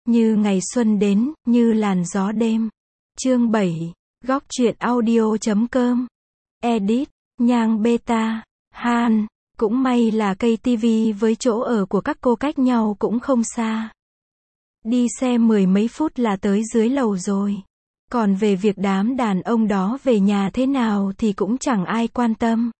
Như ngày xuân đến, như làn gió đêm. Chương 7. Góc truyện audio.com. Edit, Nhang Beta, Han. Cũng may là cây tivi với chỗ ở của các cô cách nhau cũng không xa. Đi xe 10 mấy phút là tới dưới lầu rồi. Còn về việc đám đàn ông đó về nhà thế nào thì cũng chẳng ai quan tâm.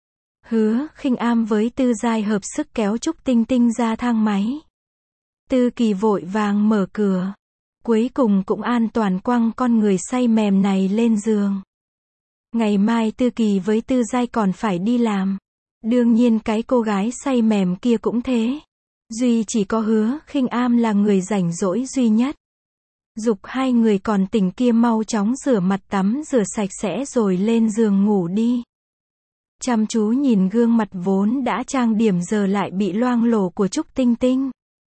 Hứa Khinh Am với Tư Giai hợp sức kéo Trúc Tinh Tinh ra thang máy. Tư Kỳ vội vàng mở cửa. Cuối cùng cũng an toàn quăng con người say mềm này lên giường. Ngày mai Tư Kỳ với Tư Giai còn phải đi làm. Đương nhiên cái cô gái say mềm kia cũng thế. Duy chỉ có Hứa Khinh Am là người rảnh rỗi duy nhất. Giục hai người còn tỉnh kia mau chóng rửa mặt tắm rửa sạch sẽ rồi lên giường ngủ đi. Chăm chú nhìn gương mặt vốn đã trang điểm giờ lại bị loang lổ của Trúc Tinh Tinh.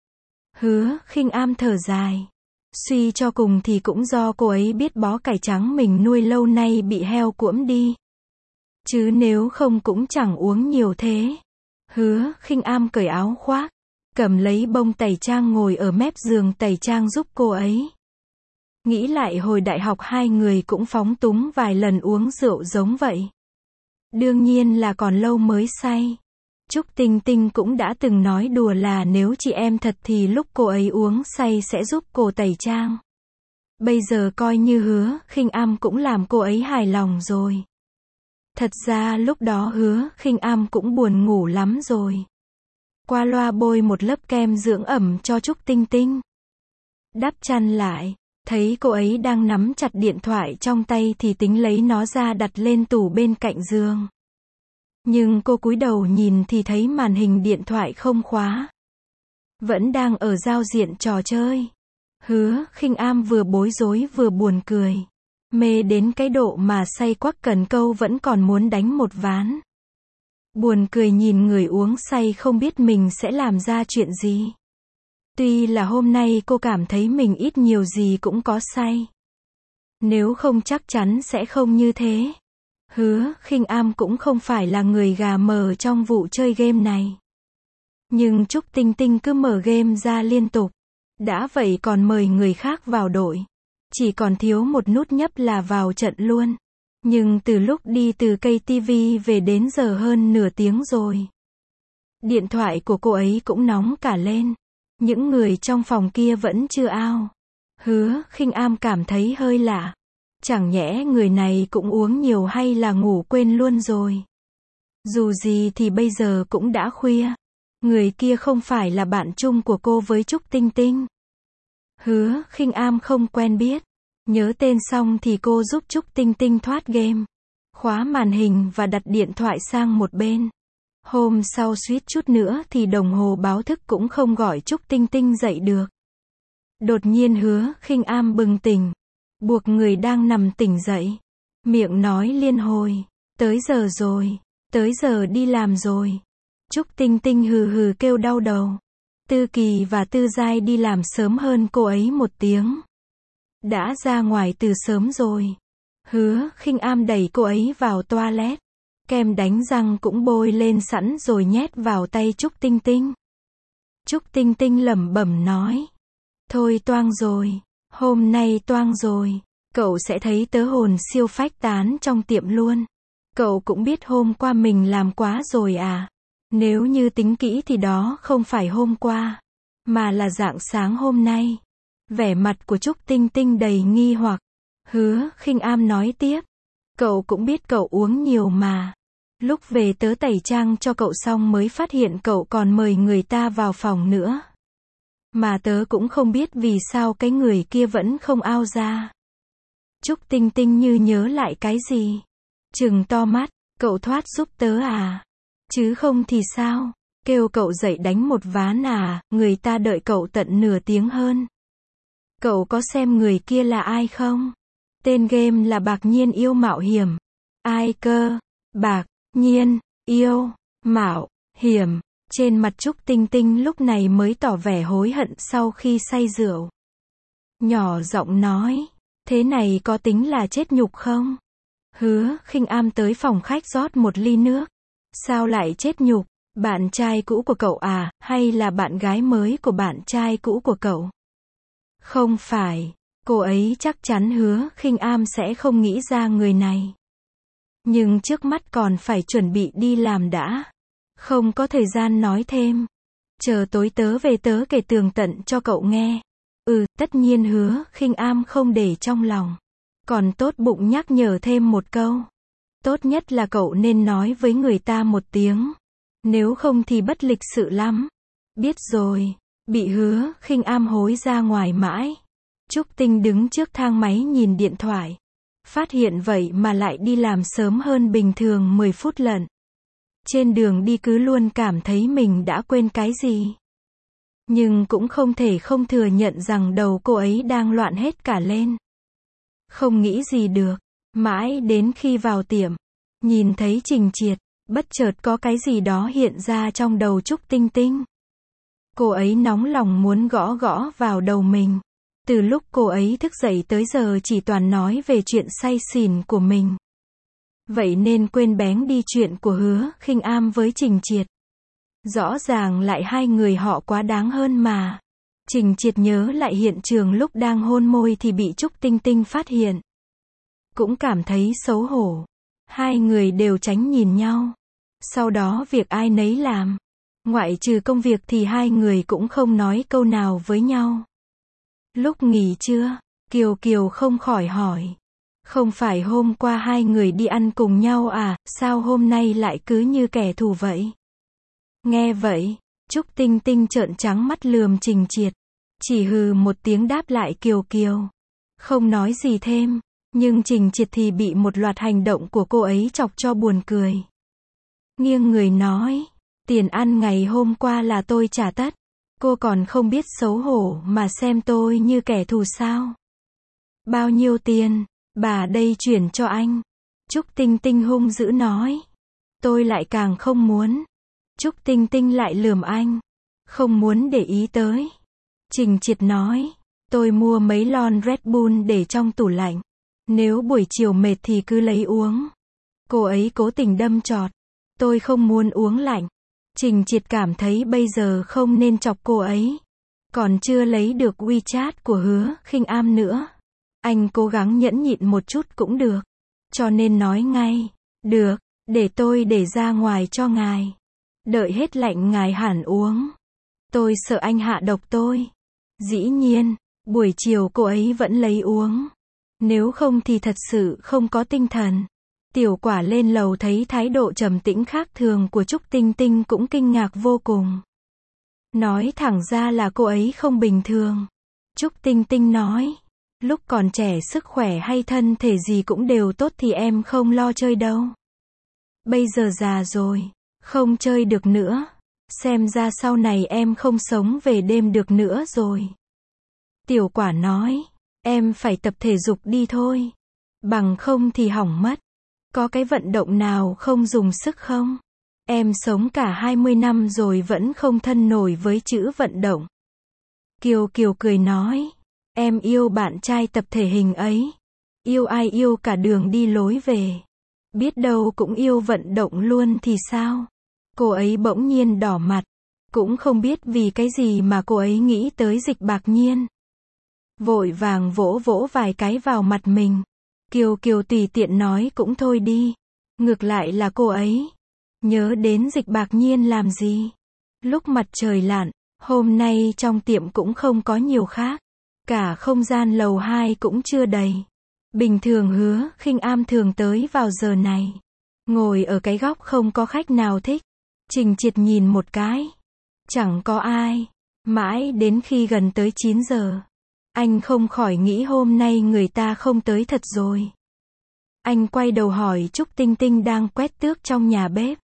Hứa Khinh Am thở dài. Suy cho cùng thì cũng do cô ấy biết bó cải trắng mình nuôi lâu nay bị heo cuỗm đi. Chứ nếu không cũng chẳng uống nhiều thế. Hứa Khinh Am cởi áo khoác, cầm lấy bông tẩy trang ngồi ở mép giường tẩy trang giúp cô ấy. Nghĩ lại hồi đại học hai người cũng phóng túng vài lần uống rượu giống vậy. Đương nhiên là còn lâu mới say. Trúc Tinh Tinh cũng đã từng nói đùa là nếu chị em thật thì lúc cô ấy uống say sẽ giúp cô tẩy trang. Bây giờ coi như Hứa Khinh Am cũng làm cô ấy hài lòng rồi. Thật ra lúc đó Hứa Khinh Am cũng buồn ngủ lắm rồi. Qua loa bôi một lớp kem dưỡng ẩm cho Trúc Tinh Tinh. Đắp chăn lại, thấy cô ấy đang nắm chặt điện thoại trong tay thì tính lấy nó ra đặt lên tủ bên cạnh giường. Nhưng cô cúi đầu nhìn thì thấy màn hình điện thoại không khóa. Vẫn đang ở giao diện trò chơi. Hứa Khinh Am vừa bối rối vừa buồn cười. Mê đến cái độ mà say quắc cần câu vẫn còn muốn đánh một ván. Buồn cười nhìn người uống say không biết mình sẽ làm ra chuyện gì. Tuy là hôm nay cô cảm thấy mình ít nhiều gì cũng có say. Nếu không chắc chắn sẽ không như thế. Hứa Khinh Am cũng không phải là người gà mờ trong vụ chơi game này. Nhưng Trúc Tinh Tinh cứ mở game ra liên tục. Đã vậy còn mời người khác vào đội. Chỉ còn thiếu một nút nhấp là vào trận luôn. Nhưng từ lúc đi từ cây tivi về đến giờ hơn nửa tiếng rồi. Điện thoại của cô ấy cũng nóng cả lên. Những người trong phòng kia vẫn chưa out. Hứa Khinh Am cảm thấy hơi lạ. Chẳng nhẽ người này cũng uống nhiều hay là ngủ quên luôn rồi. Dù gì thì bây giờ cũng đã khuya. Người kia không phải là bạn chung của cô với Trúc Tinh Tinh. Hứa Khinh Am không quen biết. Nhớ tên xong thì cô giúp Trúc Tinh Tinh thoát game. Khóa màn hình và đặt điện thoại sang một bên. Hôm sau suýt chút nữa thì đồng hồ báo thức cũng không gọi Trúc Tinh Tinh dậy được. Đột nhiên Hứa Khinh Am bừng tỉnh. Buộc người đang nằm tỉnh dậy. Miệng nói liên hồi. Tới giờ rồi. Tới giờ đi làm rồi. Trúc Tinh Tinh hừ hừ kêu đau đầu. Tư Kỳ và Tư Giai đi làm sớm hơn cô ấy một tiếng. Đã ra ngoài từ sớm rồi. Hứa Khinh Am đẩy cô ấy vào toilet. Kem đánh răng cũng bôi lên sẵn rồi nhét vào tay Trúc Tinh Tinh. Trúc Tinh Tinh lẩm bẩm nói. Thôi toang rồi. Hôm nay toang rồi. Cậu sẽ thấy tớ hồn siêu phách tán trong tiệm luôn. Cậu cũng biết hôm qua mình làm quá rồi à. Nếu như tính kỹ thì đó không phải hôm qua. Mà là rạng sáng hôm nay. Vẻ mặt của Trúc Tinh Tinh đầy nghi hoặc. Hứa Khinh Am nói tiếp. Cậu cũng biết cậu uống nhiều mà. Lúc về tớ tẩy trang cho cậu xong mới phát hiện cậu còn mời người ta vào phòng nữa. Mà tớ cũng không biết vì sao cái người kia vẫn không out ra. Trúc Tinh Tinh như nhớ lại cái gì. Trừng to mắt, cậu thoát giúp tớ à? Chứ không thì sao? Kêu cậu dậy đánh một ván à, người ta đợi cậu tận nửa tiếng hơn. Cậu có xem người kia là ai không? Tên game là Bạc Nhiên Yêu Mạo Hiểm. Ai cơ? Bạc Nhiên Yêu Mạo Hiểm. Trên mặt Trúc Tinh Tinh lúc này mới tỏ vẻ hối hận sau khi say rượu. Nhỏ giọng nói. Thế này có tính là chết nhục không? Hứa Khinh Am tới phòng khách rót một ly nước. Sao lại chết nhục? Bạn trai cũ của cậu à, hay là bạn gái mới của bạn trai cũ của cậu? Không phải, cô ấy chắc chắn Hứa Khinh Am sẽ không nghĩ ra người này. Nhưng trước mắt còn phải chuẩn bị đi làm đã. Không có thời gian nói thêm. Chờ tối tớ về tớ kể tường tận cho cậu nghe. Tất nhiên Hứa Khinh Am không để trong lòng. Còn tốt bụng nhắc nhở thêm một câu. Tốt nhất là cậu nên nói với người ta một tiếng. Nếu không thì bất lịch sự lắm. Biết rồi. Bị Hứa Khinh Am hối ra ngoài mãi. Trúc Tinh đứng trước thang máy nhìn điện thoại. Phát hiện vậy mà lại đi làm sớm hơn bình thường 10 phút lận. Trên đường đi cứ luôn cảm thấy mình đã quên cái gì. Nhưng cũng không thể không thừa nhận rằng đầu cô ấy đang loạn hết cả lên. Không nghĩ gì được. Mãi đến khi vào tiệm, nhìn thấy Trình Triệt, bất chợt có cái gì đó hiện ra trong đầu Trúc Tinh Tinh. Cô ấy nóng lòng muốn gõ gõ vào đầu mình. Từ lúc cô ấy thức dậy tới giờ chỉ toàn nói về chuyện say xỉn của mình. Vậy nên quên bén đi chuyện của Hứa Khinh Am với Trình Triệt. Rõ ràng lại hai người họ quá đáng hơn mà. Trình Triệt nhớ lại hiện trường lúc đang hôn môi thì bị Trúc Tinh Tinh phát hiện. Cũng cảm thấy xấu hổ. Hai người đều tránh nhìn nhau. Sau đó việc ai nấy làm. Ngoại trừ công việc thì hai người cũng không nói câu nào với nhau. Lúc nghỉ trưa, Kiều Kiều không khỏi hỏi. Không phải hôm qua hai người đi ăn cùng nhau à, sao hôm nay lại cứ như kẻ thù vậy? Nghe vậy, Trúc Tinh Tinh trợn trắng mắt lườm Trình Triệt. Chỉ hừ một tiếng đáp lại Kiều Kiều. Không nói gì thêm, nhưng Trình Triệt thì bị một loạt hành động của cô ấy chọc cho buồn cười. Nghiêng người nói, tiền ăn ngày hôm qua là tôi trả tất. Cô còn không biết xấu hổ mà xem tôi như kẻ thù sao? Bao nhiêu tiền? Bà đây chuyển cho anh. Trúc Tinh Tinh hung dữ nói. Tôi lại càng không muốn. Trúc Tinh Tinh lại lườm anh. Không muốn để ý tới. Trình Triệt nói. Tôi mua mấy lon Red Bull để trong tủ lạnh. Nếu buổi chiều mệt thì cứ lấy uống. Cô ấy cố tình đâm chọt. Tôi không muốn uống lạnh. Trình Triệt cảm thấy bây giờ không nên chọc cô ấy. Còn chưa lấy được WeChat của Hứa Khinh Am nữa. Anh cố gắng nhẫn nhịn một chút cũng được. Cho nên nói ngay. Được, để tôi để ra ngoài cho ngài. Đợi hết lạnh ngài hẳn uống. Tôi sợ anh hạ độc tôi. Dĩ nhiên, buổi chiều cô ấy vẫn lấy uống. Nếu không thì thật sự không có tinh thần. Tiểu Quả lên lầu thấy thái độ trầm tĩnh khác thường của Trúc Tinh Tinh cũng kinh ngạc vô cùng. Nói thẳng ra là cô ấy không bình thường. Trúc Tinh Tinh nói. Lúc còn trẻ sức khỏe hay thân thể gì cũng đều tốt thì em không lo chơi đâu. Bây giờ già rồi, không chơi được nữa. Xem ra sau này em không sống về đêm được nữa rồi. Tiểu Quả nói. Em phải tập thể dục đi thôi. Bằng không thì hỏng mất. Có cái vận động nào không dùng sức không? Em sống cả 20 năm rồi vẫn không thân nổi với chữ vận động. Kiều Kiều cười nói. Em yêu bạn trai tập thể hình ấy. Yêu ai yêu cả đường đi lối về. Biết đâu cũng yêu vận động luôn thì sao? Cô ấy bỗng nhiên đỏ mặt. Cũng không biết vì cái gì mà cô ấy nghĩ tới Dịch Bạc Nhiên. Vội vàng vỗ vỗ vài cái vào mặt mình. Kiều Kiều tùy tiện nói cũng thôi đi. Ngược lại là cô ấy. Nhớ đến Dịch Bạc Nhiên làm gì? Lúc mặt trời lặn, hôm nay trong tiệm cũng không có nhiều khác. Cả không gian lầu 2 cũng chưa đầy. Bình thường Hứa Khinh Am thường tới vào giờ này. Ngồi ở cái góc không có khách nào thích. Trình Triệt nhìn một cái. Chẳng có ai. Mãi đến khi gần tới 9 giờ. Anh không khỏi nghĩ hôm nay người ta không tới thật rồi. Anh quay đầu hỏi Trúc Tinh Tinh đang quét tước trong nhà bếp.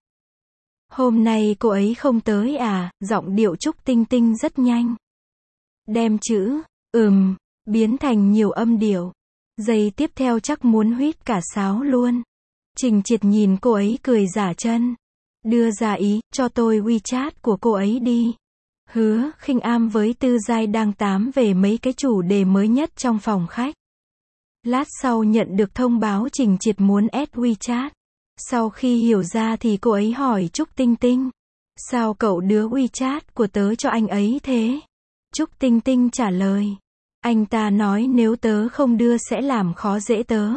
Hôm nay cô ấy không tới à? Giọng điệu Trúc Tinh Tinh rất nhanh. Đem chữ biến thành nhiều âm điệu. Giây tiếp theo chắc muốn huýt cả sáo luôn. Trình Triệt nhìn cô ấy cười giả chân. Đưa ra ý, cho tôi WeChat của cô ấy đi. Hứa Khinh Am với Tư Giai đang tám về mấy cái chủ đề mới nhất trong phòng khách. Lát sau nhận được thông báo Trình Triệt muốn add WeChat. Sau khi hiểu ra thì cô ấy hỏi Trúc Tinh Tinh. Sao cậu đưa WeChat của tớ cho anh ấy thế? Trúc Tinh Tinh trả lời. Anh ta nói nếu tớ không đưa sẽ làm khó dễ tớ.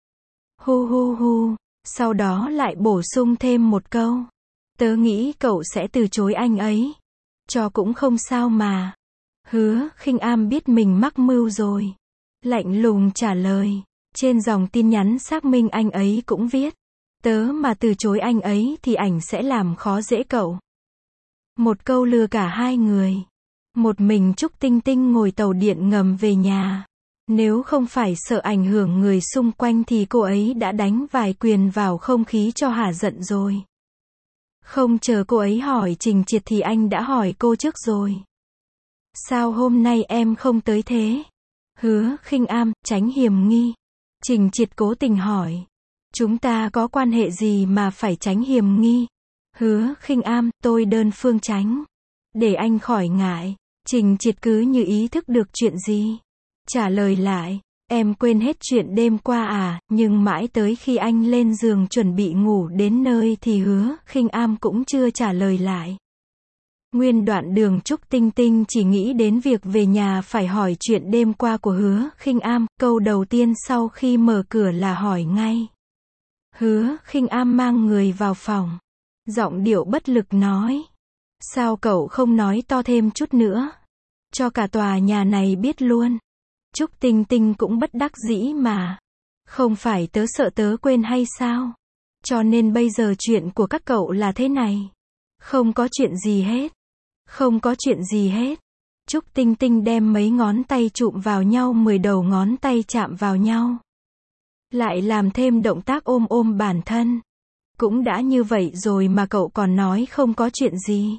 Hu hu hu, sau đó lại bổ sung thêm một câu. Tớ nghĩ cậu sẽ từ chối anh ấy. Cho cũng không sao mà. Hứa Khinh Am biết mình mắc mưu rồi. Lạnh lùng trả lời. Trên dòng tin nhắn xác minh anh ấy cũng viết. Tớ mà từ chối anh ấy thì ảnh sẽ làm khó dễ cậu. Một câu lừa cả hai người. Một mình Trúc Tinh Tinh ngồi tàu điện ngầm về nhà. Nếu không phải sợ ảnh hưởng người xung quanh thì cô ấy đã đánh vài quyền vào không khí cho hả giận rồi. Không chờ cô ấy hỏi Trình Triệt thì anh đã hỏi cô trước rồi. Sao hôm nay em không tới thế? Hứa Khinh Am, tránh hiềm nghi. Trình Triệt cố tình hỏi. Chúng ta có quan hệ gì mà phải tránh hiềm nghi? Hứa Khinh Am, tôi đơn phương tránh. Để anh khỏi ngại. Trình Triệt cứ như ý thức được chuyện gì. Trả lời lại, em quên hết chuyện đêm qua à, nhưng mãi tới khi anh lên giường chuẩn bị ngủ đến nơi thì Hứa Khinh Am cũng chưa trả lời lại. Nguyên đoạn đường Trúc Tinh Tinh chỉ nghĩ đến việc về nhà phải hỏi chuyện đêm qua của Hứa Khinh Am, câu đầu tiên sau khi mở cửa là hỏi ngay. Hứa Khinh Am mang người vào phòng. Giọng điệu bất lực nói. Sao cậu không nói to thêm chút nữa? Cho cả tòa nhà này biết luôn. Trúc Tinh Tinh cũng bất đắc dĩ mà. Không phải tớ sợ tớ quên hay sao? Cho nên bây giờ chuyện của các cậu là thế này. Không có chuyện gì hết. Không có chuyện gì hết. Trúc Tinh Tinh đem mấy ngón tay chụm vào nhau, 10 đầu ngón tay chạm vào nhau. Lại làm thêm động tác ôm ôm bản thân. Cũng đã như vậy rồi mà cậu còn nói không có chuyện gì.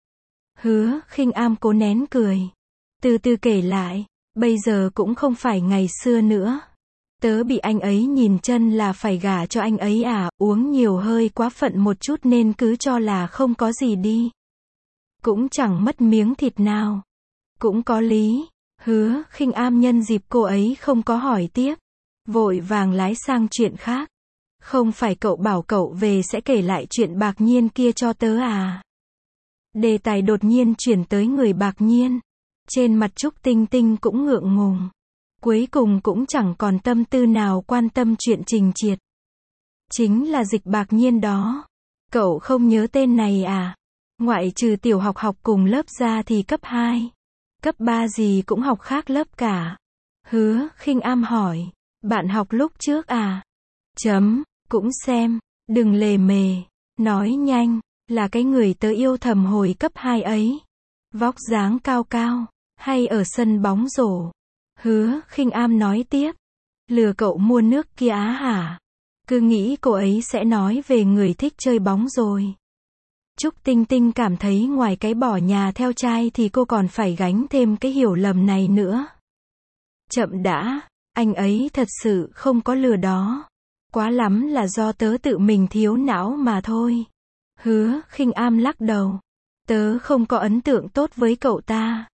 Hứa Khinh Am cố nén cười. Từ từ kể lại. Bây giờ cũng không phải ngày xưa nữa. Tớ bị anh ấy nhìn chân là phải gả cho anh ấy à, uống nhiều hơi quá phận một chút nên cứ cho là không có gì đi. Cũng chẳng mất miếng thịt nào. Cũng có lý. Hứa Khinh Am nhân dịp cô ấy không có hỏi tiếp. Vội vàng lái sang chuyện khác. Không phải cậu bảo cậu về sẽ kể lại chuyện Bạc Nhiên kia cho tớ à? Đề tài đột nhiên chuyển tới người Bạc Nhiên. Trên mặt Trúc Tinh Tinh cũng ngượng ngùng. Cuối cùng cũng chẳng còn tâm tư nào quan tâm chuyện Trình Triệt. Chính là Dịch Bạc Nhiên đó. Cậu không nhớ tên này à? Ngoại trừ tiểu học học cùng lớp ra thì cấp 2, cấp 3 gì cũng học khác lớp cả. Hứa Khinh Am hỏi. Bạn học lúc trước à? Cũng xem. Đừng lề mề. Nói nhanh. Là cái người tớ yêu thầm hồi cấp 2 ấy. Vóc dáng cao cao. Hay ở sân bóng rổ. Hứa Khinh Am nói tiếp. Lừa cậu mua nước kia á hả? Cứ nghĩ cô ấy sẽ nói về người thích chơi bóng rồi. Trúc Tinh Tinh cảm thấy ngoài cái bỏ nhà theo trai thì cô còn phải gánh thêm cái hiểu lầm này nữa. Chậm đã, anh ấy thật sự không có lừa đó. Quá lắm là do tớ tự mình thiếu não mà thôi. Hứa Khinh Am lắc đầu. Tớ không có ấn tượng tốt với cậu ta.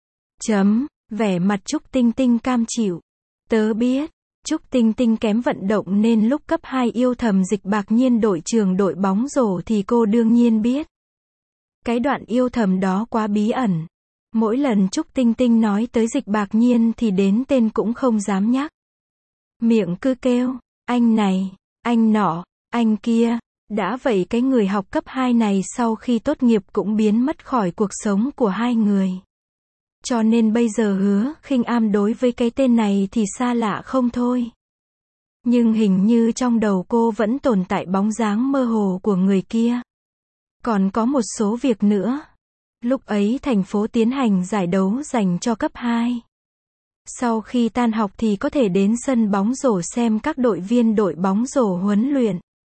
Vẻ mặt Trúc Tinh Tinh cam chịu. Tớ biết. Trúc Tinh Tinh kém vận động nên lúc cấp 2 yêu thầm Dịch Bạc Nhiên đội trưởng đội bóng rổ thì cô đương nhiên biết. Cái đoạn yêu thầm đó quá bí ẩn. Mỗi lần Trúc Tinh Tinh nói tới Dịch Bạc Nhiên thì đến tên cũng không dám nhắc. Miệng cứ kêu, anh này, anh nọ, anh kia. Đã vậy cái người học cấp 2 này sau khi tốt nghiệp cũng biến mất khỏi cuộc sống của hai người. Cho nên bây giờ Hứa Khinh Am đối với cái tên này thì xa lạ không thôi. Nhưng hình như trong đầu cô vẫn tồn tại bóng dáng mơ hồ của người kia. Còn có một số việc nữa. Lúc ấy thành phố tiến hành giải đấu dành cho cấp 2. Sau khi tan học thì có thể đến sân bóng rổ xem các đội viên đội bóng rổ huấn luyện.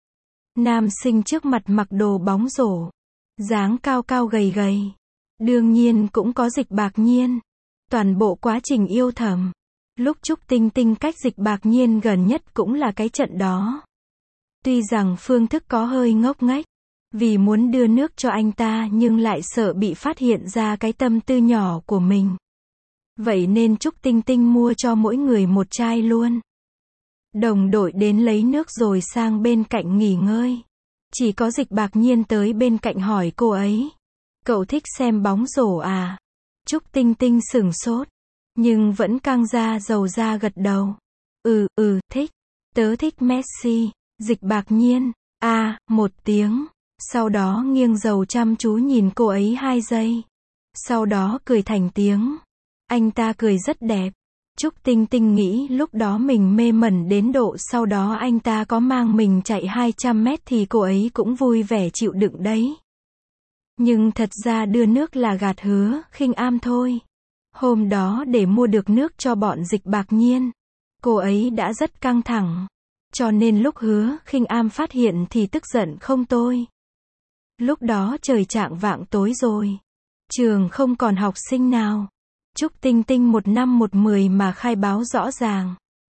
Nam sinh trước mặt mặc đồ bóng rổ. Dáng cao cao gầy gầy. Đương nhiên cũng có Dịch Bạc Nhiên. Toàn bộ quá trình yêu thầm. Lúc Trúc Tinh Tinh cách Dịch Bạc Nhiên gần nhất cũng là cái trận đó. Tuy rằng phương thức có hơi ngốc nghếch. Vì muốn đưa nước cho anh ta nhưng lại sợ bị phát hiện ra cái tâm tư nhỏ của mình. Vậy nên Trúc Tinh Tinh mua cho mỗi người một chai luôn. Đồng đội đến lấy nước rồi sang bên cạnh nghỉ ngơi. Chỉ có Dịch Bạc Nhiên tới bên cạnh hỏi cô ấy. Cậu thích xem bóng rổ à? Trúc Tinh Tinh sửng sốt. Nhưng vẫn căng da dầu da gật đầu. Thích. Tớ thích Messi. Dịch Bạc Nhiên. Một tiếng. Sau đó nghiêng đầu chăm chú nhìn cô ấy 2 giây. Sau đó cười thành tiếng. Anh ta cười rất đẹp. Trúc Tinh Tinh nghĩ lúc đó mình mê mẩn đến độ sau đó anh ta có mang mình chạy 200 mét thì cô ấy cũng vui vẻ chịu đựng đấy. Nhưng thật ra đưa nước là gạt Hứa Khinh Am thôi. Hôm đó để mua được nước cho bọn Dịch Bạc Nhiên, cô ấy đã rất căng thẳng. Cho nên lúc Hứa Khinh Am phát hiện thì tức giận không tôi. Lúc đó trời chạng vạng tối rồi. Trường không còn học sinh nào. Trúc Tinh Tinh 1 năm 1 10 mà khai báo rõ ràng.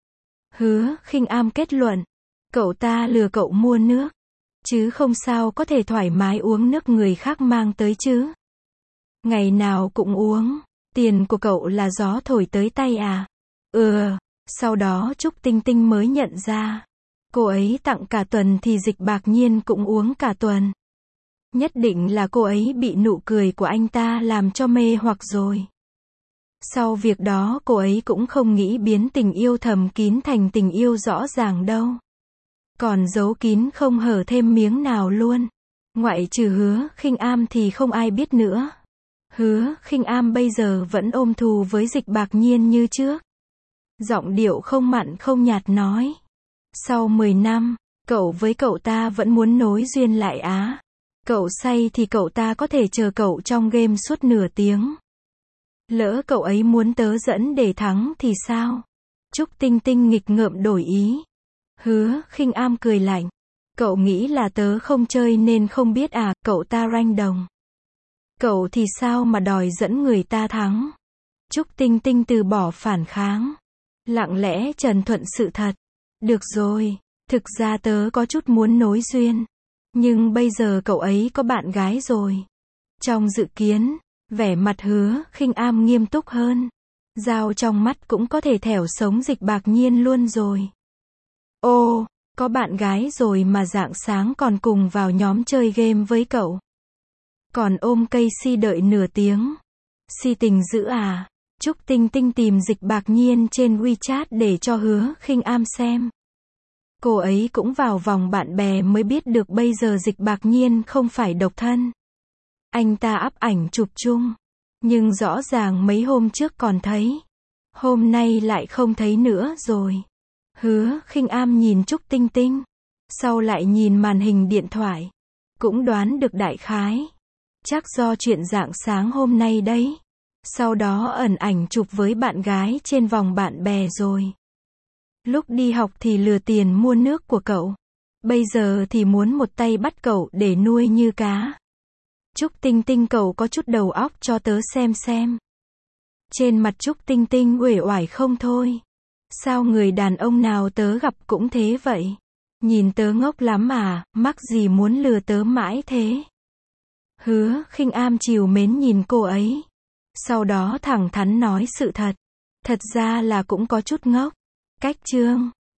Hứa Khinh Am kết luận. Cậu ta lừa cậu mua nước. Chứ không sao có thể thoải mái uống nước người khác mang tới chứ. Ngày nào cũng uống. Tiền của cậu là gió thổi tới tay à? Sau đó Trúc Tinh Tinh mới nhận ra. Cô ấy tặng cả tuần thì Dịch Bạc Nhiên cũng uống cả tuần. Nhất định là cô ấy bị nụ cười của anh ta làm cho mê hoặc rồi. Sau việc đó cô ấy cũng không nghĩ biến tình yêu thầm kín thành tình yêu rõ ràng đâu. Còn giấu kín không hở thêm miếng nào luôn. Ngoại trừ Hứa Khinh Am thì không ai biết nữa. Hứa Khinh Am bây giờ vẫn ôm thù với Dịch Bạc Nhiên như trước. Giọng điệu không mặn không nhạt nói. Sau 10 năm, cậu với cậu ta vẫn muốn nối duyên lại á. Cậu say thì cậu ta có thể chờ cậu trong game suốt nửa tiếng. Lỡ cậu ấy muốn tớ dẫn để thắng thì sao? Trúc Tinh Tinh nghịch ngợm đổi ý. Hứa Khinh Am cười lạnh. Cậu nghĩ là tớ không chơi nên không biết à, cậu ta ranh đồng. Cậu thì sao mà đòi dẫn người ta thắng? Trúc Tinh Tinh từ bỏ phản kháng. Lặng lẽ trần thuận sự thật. Được rồi, thực ra tớ có chút muốn nối duyên. Nhưng bây giờ cậu ấy có bạn gái rồi. Trong dự kiến, vẻ mặt Hứa Khinh Am nghiêm túc hơn. Dao trong mắt cũng có thể thẻo sống Dịch Bạc Nhiên luôn rồi. Ô, có bạn gái rồi mà rạng sáng còn cùng vào nhóm chơi game với cậu. Còn ôm cây si đợi nửa tiếng. Si tình dữ à? Trúc Tinh Tinh tìm Dịch Bạc Nhiên trên WeChat để cho Hứa Khinh Am xem. Cô ấy cũng vào vòng bạn bè mới biết được bây giờ Dịch Bạc Nhiên không phải độc thân. Anh ta up ảnh chụp chung. Nhưng rõ ràng mấy hôm trước còn thấy. Hôm nay lại không thấy nữa rồi. Hứa Khinh Am nhìn Trúc Tinh Tinh. Sau lại nhìn màn hình điện thoại. Cũng đoán được đại khái. Chắc do chuyện rạng sáng hôm nay đấy. Sau đó ẩn ảnh chụp với bạn gái trên vòng bạn bè rồi. Lúc đi học thì lừa tiền mua nước của cậu. Bây giờ thì muốn một tay bắt cậu để nuôi như cá. Trúc Tinh Tinh cậu có chút đầu óc cho tớ xem. Trên mặt Trúc Tinh Tinh uể oải không thôi. Sao người đàn ông nào tớ gặp cũng thế vậy? Nhìn tớ ngốc lắm à, mắc gì muốn lừa tớ mãi thế? Hứa Khinh Am trìu mến nhìn cô ấy. Sau đó thẳng thắn nói sự thật. Thật ra là cũng có chút ngốc. Cách chương